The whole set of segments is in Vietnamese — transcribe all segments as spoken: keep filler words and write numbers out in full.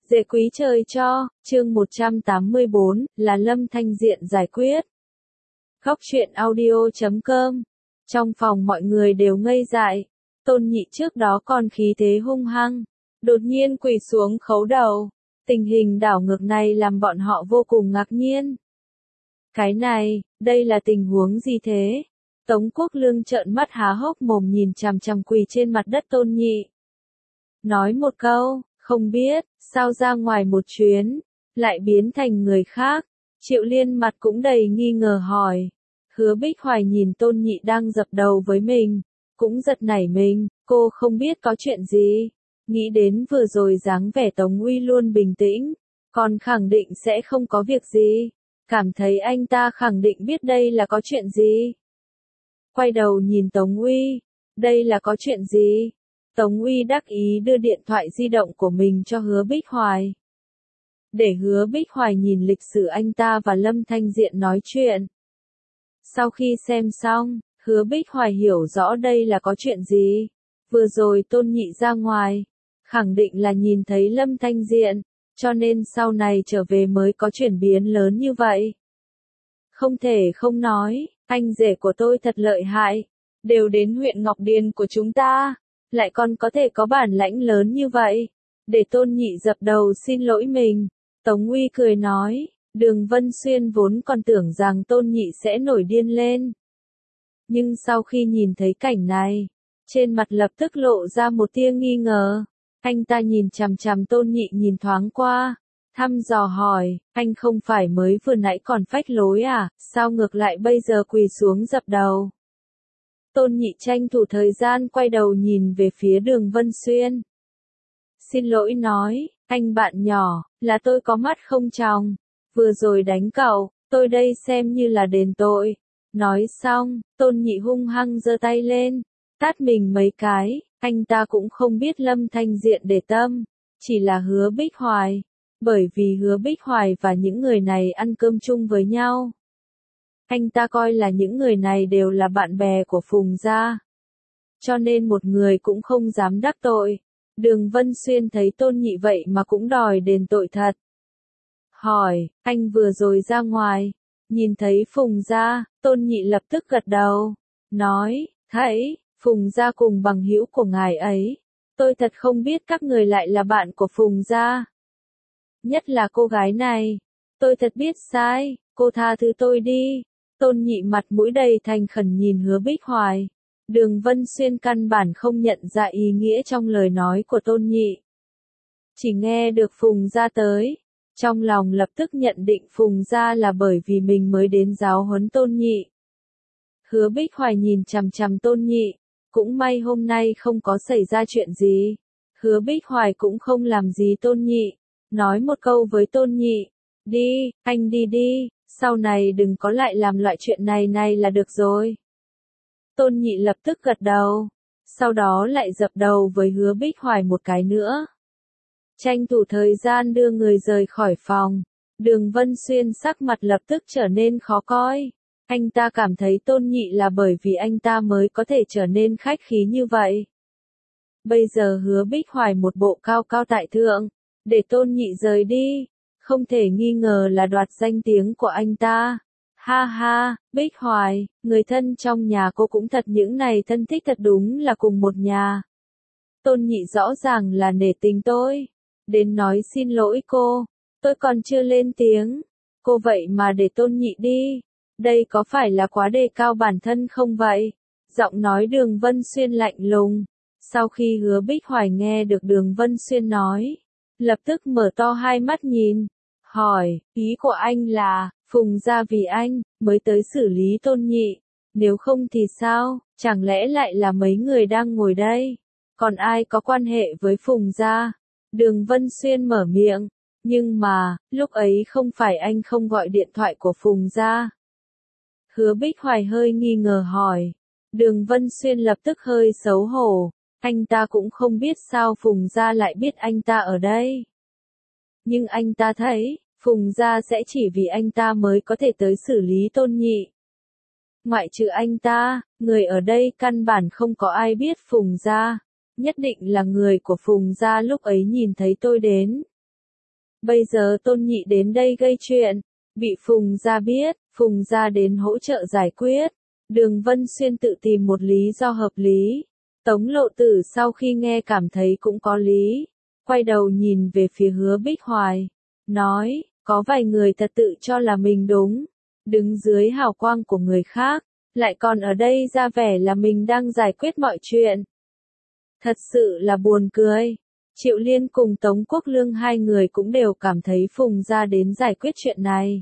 Dễ quý trời cho, chương một trăm tám mươi bốn, là Lâm Thanh Diện giải quyết. Góc truyện audio chấm com. Trong phòng mọi người đều ngây dại. Tôn Nhị trước đó còn khí thế hung hăng, đột nhiên quỳ xuống khấu đầu. Tình hình đảo ngược này làm bọn họ vô cùng ngạc nhiên. Cái này, đây là tình huống gì thế? Tống Quốc Lương trợn mắt há hốc mồm nhìn chằm chằm quỳ trên mặt đất Tôn Nhị. Nói một câu, không biết, sao ra ngoài một chuyến, lại biến thành người khác. Triệu Liên mặt cũng đầy nghi ngờ hỏi. Hứa Bích Hoài nhìn Tôn Nhị đang dập đầu với mình, cũng giật nảy mình, cô không biết có chuyện gì. Nghĩ đến vừa rồi dáng vẻ Tống Uy luôn bình tĩnh, còn khẳng định sẽ không có việc gì. Cảm thấy anh ta khẳng định biết đây là có chuyện gì. Quay đầu nhìn Tống Uy, đây là có chuyện gì? Tống Uy đắc ý đưa điện thoại di động của mình cho Hứa Bích Hoài. Để Hứa Bích Hoài nhìn lịch sử anh ta và Lâm Thanh Diện nói chuyện. Sau khi xem xong, Hứa Bích Hoài hiểu rõ đây là có chuyện gì. Vừa rồi Tôn Nhị ra ngoài, khẳng định là nhìn thấy Lâm Thanh Diện, cho nên sau này trở về mới có chuyển biến lớn như vậy. Không thể không nói, anh rể của tôi thật lợi hại, đều đến huyện Ngọc Điền của chúng ta, lại còn có thể có bản lãnh lớn như vậy. Để Tôn Nhị dập đầu xin lỗi mình, Tống Uy cười nói, Đường Vân Xuyên vốn còn tưởng rằng Tôn Nhị sẽ nổi điên lên. Nhưng sau khi nhìn thấy cảnh này, trên mặt lập tức lộ ra một tia nghi ngờ. Anh ta nhìn chằm chằm Tôn Nhị nhìn thoáng qua, thăm dò hỏi, anh không phải mới vừa nãy còn phách lối à, sao ngược lại bây giờ quỳ xuống dập đầu? Tôn Nhị tranh thủ thời gian quay đầu nhìn về phía Đường Vân Xuyên. Xin lỗi nói, anh bạn nhỏ, là tôi có mắt không tròng, vừa rồi đánh cậu, tôi đây xem như là đền tội. Nói xong, Tôn Nhị hung hăng giơ tay lên, tát mình mấy cái, anh ta cũng không biết Lâm Thanh Diện để tâm, chỉ là Hứa Bích Hoài, bởi vì Hứa Bích Hoài và những người này ăn cơm chung với nhau. Anh ta coi là những người này đều là bạn bè của Phùng gia, cho nên một người cũng không dám đắc tội. Đường Vân Xuyên thấy Tôn Nhị vậy mà cũng đòi đền tội thật. Hỏi, anh vừa rồi ra ngoài, nhìn thấy Phùng gia, Tôn Nhị lập tức gật đầu, nói, thấy, Phùng gia cùng bằng hữu của ngài ấy, tôi thật không biết các người lại là bạn của Phùng gia. Nhất là cô gái này, tôi thật biết sai, cô tha thứ tôi đi. Tôn Nhị mặt mũi đầy thành khẩn nhìn Hứa Bích Hoài. Đường Vân Xuyên căn bản không nhận ra ý nghĩa trong lời nói của Tôn Nhị. Chỉ nghe được Phùng gia tới, trong lòng lập tức nhận định Phùng gia là bởi vì mình mới đến giáo huấn Tôn Nhị. Hứa Bích Hoài nhìn chằm chằm Tôn Nhị, cũng may hôm nay không có xảy ra chuyện gì. Hứa Bích Hoài cũng không làm gì Tôn Nhị, nói một câu với Tôn Nhị, đi, anh đi đi, sau này đừng có lại làm loại chuyện này này là được rồi. Tôn Nhị lập tức gật đầu, sau đó lại dập đầu với Hứa Bích Hoài một cái nữa. Tranh thủ thời gian đưa người rời khỏi phòng, Đường Vân Xuyên sắc mặt lập tức trở nên khó coi. Anh ta cảm thấy Tôn Nhị là bởi vì anh ta mới có thể trở nên khách khí như vậy. Bây giờ Hứa Bích Hoài một bộ cao cao tại thượng, để Tôn Nhị rời đi, không thể nghi ngờ là đoạt danh tiếng của anh ta. Ha ha, Bích Hoài, người thân trong nhà cô cũng thật những này thân thích thật đúng là cùng một nhà. Tôn Nhị rõ ràng là nể tình tôi, đến nói xin lỗi cô, tôi còn chưa lên tiếng, cô vậy mà để Tôn Nhị đi, đây có phải là quá đề cao bản thân không vậy? Giọng nói Đường Vân Xuyên lạnh lùng, sau khi Hứa Bích Hoài nghe được Đường Vân Xuyên nói, lập tức mở to hai mắt nhìn, hỏi, ý của anh là, Phùng gia vì anh, mới tới xử lý Tôn Nhị, nếu không thì sao, chẳng lẽ lại là mấy người đang ngồi đây, còn ai có quan hệ với Phùng gia? Đường Vân Xuyên mở miệng, nhưng mà, lúc ấy không phải anh không gọi điện thoại của Phùng gia. Hứa Bích Hoài hơi nghi ngờ hỏi, Đường Vân Xuyên lập tức hơi xấu hổ, anh ta cũng không biết sao Phùng gia lại biết anh ta ở đây. Nhưng anh ta thấy, Phùng gia sẽ chỉ vì anh ta mới có thể tới xử lý Tôn Nhị. Ngoại trừ anh ta, người ở đây căn bản không có ai biết Phùng gia, nhất định là người của Phùng gia lúc ấy nhìn thấy tôi đến. Bây giờ Tôn Nhị đến đây gây chuyện, bị Phùng gia biết, Phùng gia đến hỗ trợ giải quyết. Đường Vân Xuyên tự tìm một lý do hợp lý. Tống Lộ Tử sau khi nghe cảm thấy cũng có lý, quay đầu nhìn về phía Hứa Bích Hoài, nói, có vài người thật tự cho là mình đúng, đứng dưới hào quang của người khác, lại còn ở đây ra vẻ là mình đang giải quyết mọi chuyện. Thật sự là buồn cười. Triệu Liên cùng Tống Quốc Lương hai người cũng đều cảm thấy Phùng gia đến giải quyết chuyện này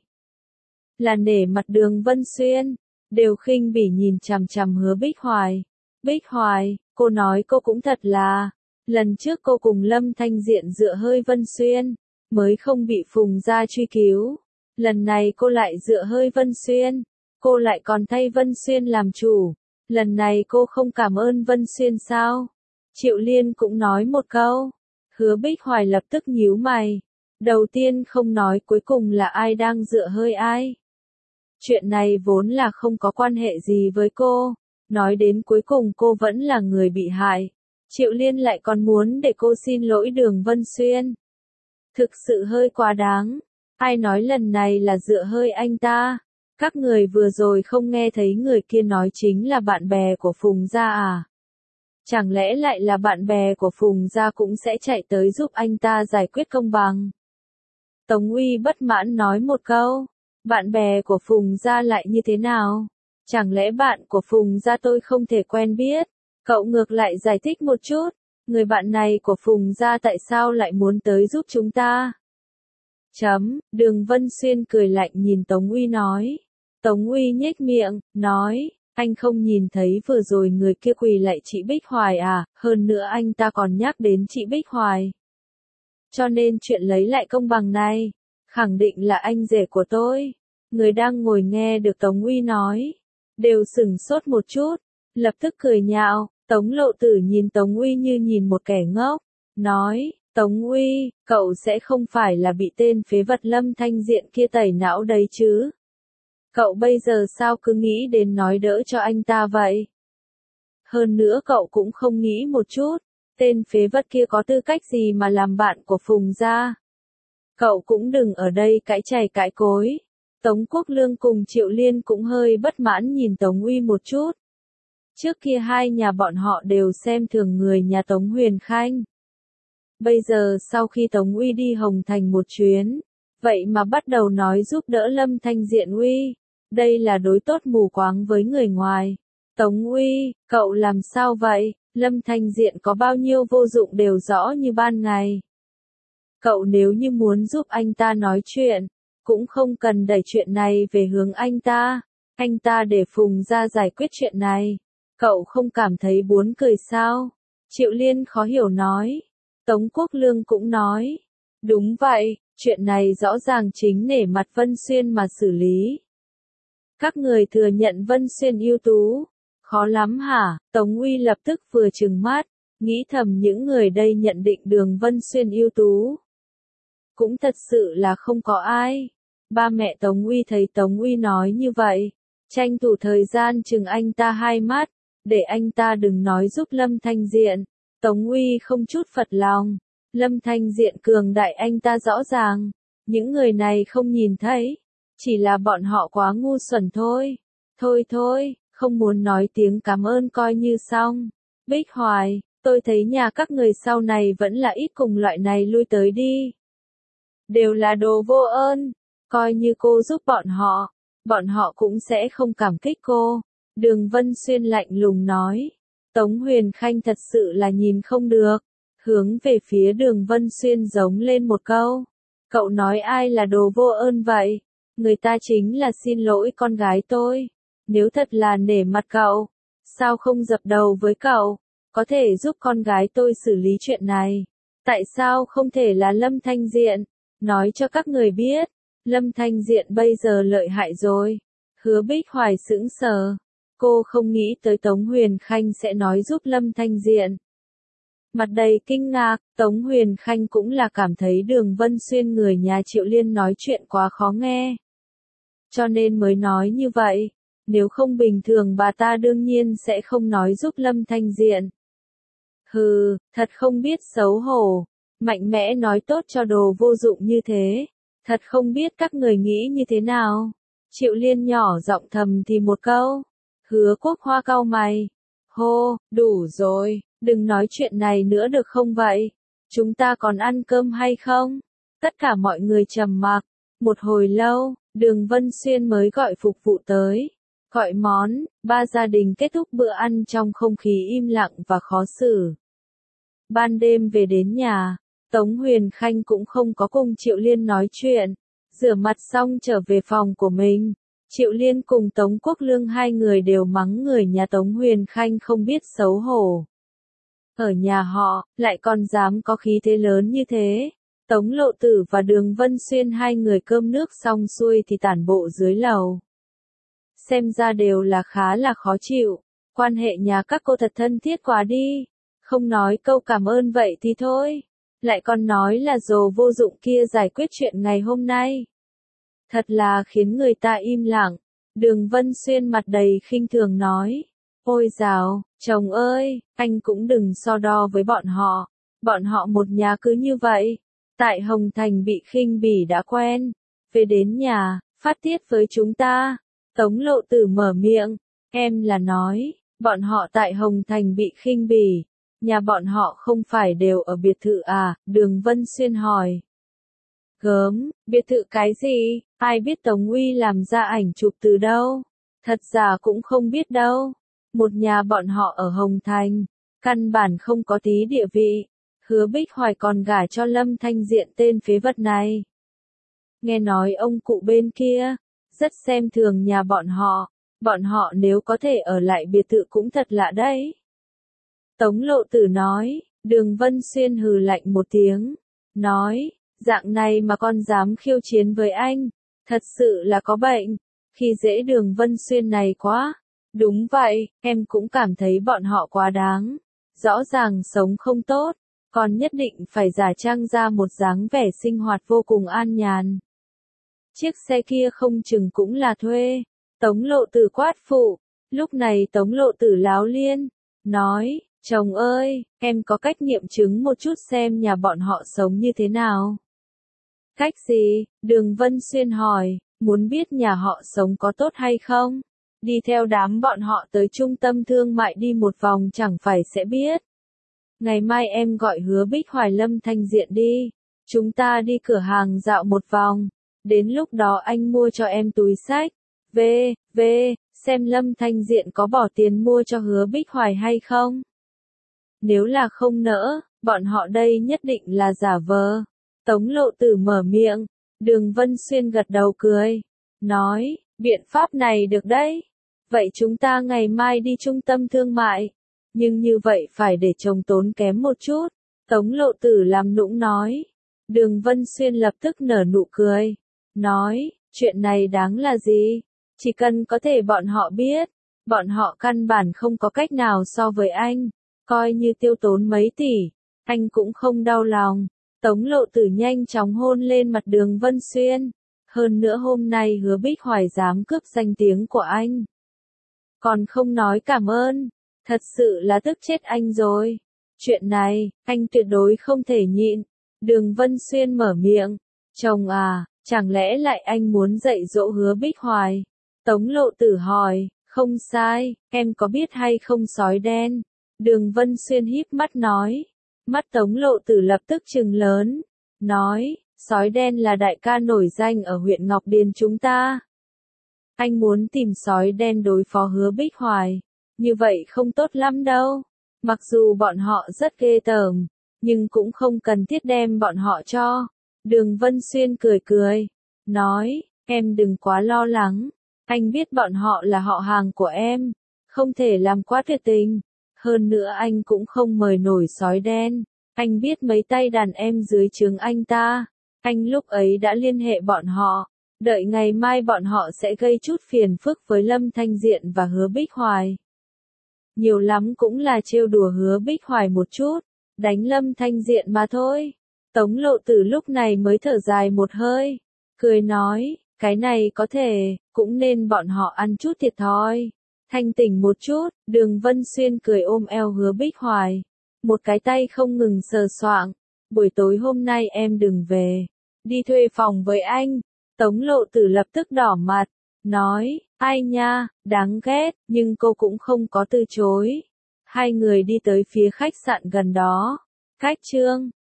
là nể mặt Đường Vân Xuyên, đều khinh bỉ nhìn chằm chằm Hứa Bích Hoài. Bích Hoài, cô nói cô cũng thật là, lần trước cô cùng Lâm Thanh Diện dựa hơi Vân Xuyên, mới không bị Phùng gia truy cứu. Lần này cô lại dựa hơi Vân Xuyên, cô lại còn thay Vân Xuyên làm chủ. Lần này cô không cảm ơn Vân Xuyên sao? Triệu Liên cũng nói một câu. Hứa Bích Hoài lập tức nhíu mày. Đầu tiên không nói cuối cùng là ai đang dựa hơi ai. Chuyện này vốn là không có quan hệ gì với cô. Nói đến cuối cùng cô vẫn là người bị hại. Triệu Liên lại còn muốn để cô xin lỗi Đường Vân Xuyên. Thực sự hơi quá đáng. Ai nói lần này là dựa hơi anh ta? Các người vừa rồi không nghe thấy người kia nói chính là bạn bè của Phùng gia à? Chẳng lẽ lại là bạn bè của Phùng gia cũng sẽ chạy tới giúp anh ta giải quyết công bằng? Tống Uy bất mãn nói một câu. Bạn bè của Phùng gia lại như thế nào? Chẳng lẽ bạn của Phùng gia tôi không thể quen biết? Cậu ngược lại giải thích một chút. Người bạn này của Phùng gia tại sao lại muốn tới giúp chúng ta? Chấm, Đường Vân Xuyên cười lạnh nhìn Tống Uy nói. Tống Uy nhếch miệng, nói, anh không nhìn thấy vừa rồi người kia quỳ lạy chị Bích Hoài à, hơn nữa anh ta còn nhắc đến chị Bích Hoài. Cho nên chuyện lấy lại công bằng này, khẳng định là anh rể của tôi. Người đang ngồi nghe được Tống Uy nói, đều sửng sốt một chút, lập tức cười nhạo. Tống Lộ Tử nhìn Tống Uy như nhìn một kẻ ngốc, nói, Tống Uy, cậu sẽ không phải là bị tên phế vật Lâm Thanh Diện kia tẩy não đấy chứ? Cậu bây giờ sao cứ nghĩ đến nói đỡ cho anh ta vậy? Hơn nữa cậu cũng không nghĩ một chút, tên phế vật kia có tư cách gì mà làm bạn của Phùng gia? Cậu cũng đừng ở đây cãi chày cãi cối. Tống Quốc Lương cùng Triệu Liên cũng hơi bất mãn nhìn Tống Uy một chút. Trước kia hai nhà bọn họ đều xem thường người nhà Tống Huyền Khanh. Bây giờ sau khi Tống Uy đi Hồng Thành một chuyến, vậy mà bắt đầu nói giúp đỡ Lâm Thanh Diện Uy. Đây là đối tốt mù quáng với người ngoài. Tống Uy, cậu làm sao vậy? Lâm Thanh Diện có bao nhiêu vô dụng đều rõ như ban ngày. Cậu nếu như muốn giúp anh ta nói chuyện, cũng không cần đẩy chuyện này về hướng anh ta. Anh ta để Phùng gia giải quyết chuyện này. Cậu không cảm thấy buồn cười sao? Triệu Liên khó hiểu nói. Tống Quốc Lương cũng nói. Đúng vậy, chuyện này rõ ràng chính nể mặt Vân Xuyên mà xử lý. Các người thừa nhận Vân Xuyên ưu tú. Khó lắm hả? Tống Uy lập tức vừa trừng mắt, nghĩ thầm những người đây nhận định Đường Vân Xuyên ưu tú. Cũng thật sự là không có ai. Ba mẹ Tống Uy thấy Tống Uy nói như vậy, tranh thủ thời gian chừng anh ta hai mắt, để anh ta đừng nói giúp Lâm Thanh Diện. Tống Uy không chút phật lòng. Lâm Thanh Diện cường đại anh ta rõ ràng. Những người này không nhìn thấy. Chỉ là bọn họ quá ngu xuẩn thôi. Thôi thôi, không muốn nói tiếng cảm ơn coi như xong. Bích Hoài, tôi thấy nhà các người sau này vẫn là ít cùng loại này lui tới đi. Đều là đồ vô ơn. Coi như cô giúp bọn họ, bọn họ cũng sẽ không cảm kích cô. Đường Vân Xuyên lạnh lùng nói. Tống Huyền Khanh thật sự là nhìn không được. Hướng về phía Đường Vân Xuyên giống lên một câu. Cậu nói ai là đồ vô ơn vậy? Người ta chính là xin lỗi con gái tôi. Nếu thật là nể mặt cậu, sao không dập đầu với cậu? Có thể giúp con gái tôi xử lý chuyện này. Tại sao không thể là Lâm Thanh Diện? Nói cho các người biết. Lâm Thanh Diện bây giờ lợi hại rồi. Hứa Bích Hoài sững sờ. Cô không nghĩ tới Tống Huyền Khanh sẽ nói giúp Lâm Thanh Diện. Mặt đầy kinh ngạc, Tống Huyền Khanh cũng là cảm thấy Đường Vân Xuyên người nhà Triệu Liên nói chuyện quá khó nghe. Cho nên mới nói như vậy. Nếu không bình thường bà ta đương nhiên sẽ không nói giúp Lâm Thanh Diện. Hừ, thật không biết xấu hổ. mạnh mẽ nói tốt cho đồ vô dụng như thế. Thật không biết các người nghĩ như thế nào. Triệu Liên nhỏ giọng thầm thì một câu. Hứa Quốc Hoa cau mày. Hô, đủ rồi, đừng nói chuyện này nữa được không vậy? Chúng ta còn ăn cơm hay không? Tất cả mọi người trầm mặc. Một hồi lâu, Đường Vân Xuyên mới gọi phục vụ tới. Gọi món, ba gia đình kết thúc bữa ăn trong không khí im lặng và khó xử. Ban đêm về đến nhà, Tống Huyền Khanh cũng không có cùng Triệu Liên nói chuyện. Rửa mặt xong trở về phòng của mình. Triệu Liên cùng Tống Quốc Lương hai người đều mắng người nhà Tống Huyền Khanh không biết xấu hổ. Ở nhà họ, lại còn dám có khí thế lớn như thế. Tống Lộ Tử và Đường Vân Xuyên hai người cơm nước xong xuôi thì tản bộ dưới lầu. Xem ra đều là khá là khó chịu. Quan hệ nhà các cô thật thân thiết quá đi. Không nói câu cảm ơn vậy thì thôi. Lại còn nói là dồ vô dụng kia giải quyết chuyện ngày hôm nay. Thật là khiến người ta im lặng. Đường Vân Xuyên mặt đầy khinh thường nói. Ôi dào, chồng ơi, anh cũng đừng so đo với bọn họ. Bọn họ một nhà cứ như vậy. Tại Hồng Thành bị khinh bỉ đã quen. Về đến nhà, phát tiết với chúng ta. Tống Lộ Tử mở miệng. Em là nói, bọn họ tại Hồng Thành bị khinh bỉ. Nhà bọn họ không phải đều ở biệt thự à? Đường Vân Xuyên hỏi. Gớm, biệt thự cái gì? Ai biết Tống Uy làm ra ảnh chụp từ đâu? Thật ra cũng không biết đâu. Một nhà bọn họ ở Hồng Thành, căn bản không có tí địa vị. Hứa Bích Hoài còn gả cho Lâm Thanh Diện tên phế vật này. Nghe nói ông cụ bên kia, rất xem thường nhà bọn họ. Bọn họ nếu có thể ở lại biệt thự cũng thật lạ đấy. Tống Lộ Tử nói. Đường Vân Xuyên hừ lạnh một tiếng. Nói, dạng này mà con dám khiêu chiến với anh. Thật sự là có bệnh. Khi dễ Đường Vân Xuyên này quá. Đúng vậy, em cũng cảm thấy bọn họ quá đáng. Rõ ràng sống không tốt. Còn nhất định phải giả trang ra một dáng vẻ sinh hoạt vô cùng an nhàn. Chiếc xe kia không chừng cũng là thuê. Tống Lộ Tử quát phụ. Lúc này Tống Lộ Tử láo liên. Nói, chồng ơi, em có cách nghiệm chứng một chút xem nhà bọn họ sống như thế nào. Cách gì? Đường Vân Xuyên hỏi, muốn biết nhà họ sống có tốt hay không? Đi theo đám bọn họ tới trung tâm thương mại đi một vòng chẳng phải sẽ biết. Ngày mai em gọi Hứa Bích Hoài Lâm Thanh Diện đi. Chúng ta đi cửa hàng dạo một vòng. Đến lúc đó anh mua cho em túi xách. Về, về, xem Lâm Thanh Diện có bỏ tiền mua cho Hứa Bích Hoài hay không? Nếu là không nỡ, bọn họ đây nhất định là giả vờ. Tống Lộ Tử mở miệng. Đường Vân Xuyên gật đầu cười. Nói, biện pháp này được đấy. Vậy chúng ta ngày mai đi trung tâm thương mại. Nhưng như vậy phải để chồng tốn kém một chút. Tống Lộ Tử làm nũng nói. Đường Vân Xuyên lập tức nở nụ cười. Nói, chuyện này đáng là gì? Chỉ cần có thể bọn họ biết. Bọn họ căn bản không có cách nào so với anh. Coi như tiêu tốn mấy tỷ. Anh cũng không đau lòng. Tống Lộ Tử nhanh chóng hôn lên mặt Đường Vân Xuyên. Hơn nữa hôm nay Hứa Bích Hoài dám cướp danh tiếng của anh. Còn không nói cảm ơn. Thật sự là tức chết anh rồi. Chuyện này, anh tuyệt đối không thể nhịn. Đường Vân Xuyên mở miệng. Chồng à, chẳng lẽ lại anh muốn dạy dỗ Hứa Bích Hoài? Tống Lộ Tử hỏi. Không sai, em có biết hay không sói đen? Đường Vân Xuyên híp mắt nói. Mắt Tống Lộ Tử lập tức trừng lớn. Nói, sói đen là đại ca nổi danh ở huyện Ngọc Điền chúng ta. Anh muốn tìm sói đen đối phó Hứa Bích Hoài. Như vậy không tốt lắm đâu. Mặc dù bọn họ rất ghê tởm, nhưng cũng không cần thiết đem bọn họ cho. Đường Vân Xuyên cười cười. Nói, em đừng quá lo lắng. Anh biết bọn họ là họ hàng của em. Không thể làm quá tuyệt tình. Hơn nữa anh cũng không mời nổi sói đen. Anh biết mấy tay đàn em dưới trướng anh ta. Anh lúc ấy đã liên hệ bọn họ. Đợi ngày mai bọn họ sẽ gây chút phiền phức với Lâm Thanh Diện và Hứa Bích Hoài. Nhiều lắm cũng là trêu đùa Hứa Bích Hoài một chút. Đánh Lâm Thanh Diện mà thôi. Tống Lộ Tử lúc này mới thở dài một hơi. Cười nói, cái này có thể, cũng nên bọn họ ăn chút thiệt thòi. Thanh tỉnh một chút, Đường Vân Xuyên cười ôm eo Hứa Bích Hoài. Một cái tay không ngừng sờ soạng. buổi tối hôm nay em đừng về, đi thuê phòng với anh. Tống Lộ Tử lập tức đỏ mặt, nói, ai nha, đáng ghét, nhưng cô cũng không có từ chối. Hai người đi tới phía khách sạn gần đó, cách Trương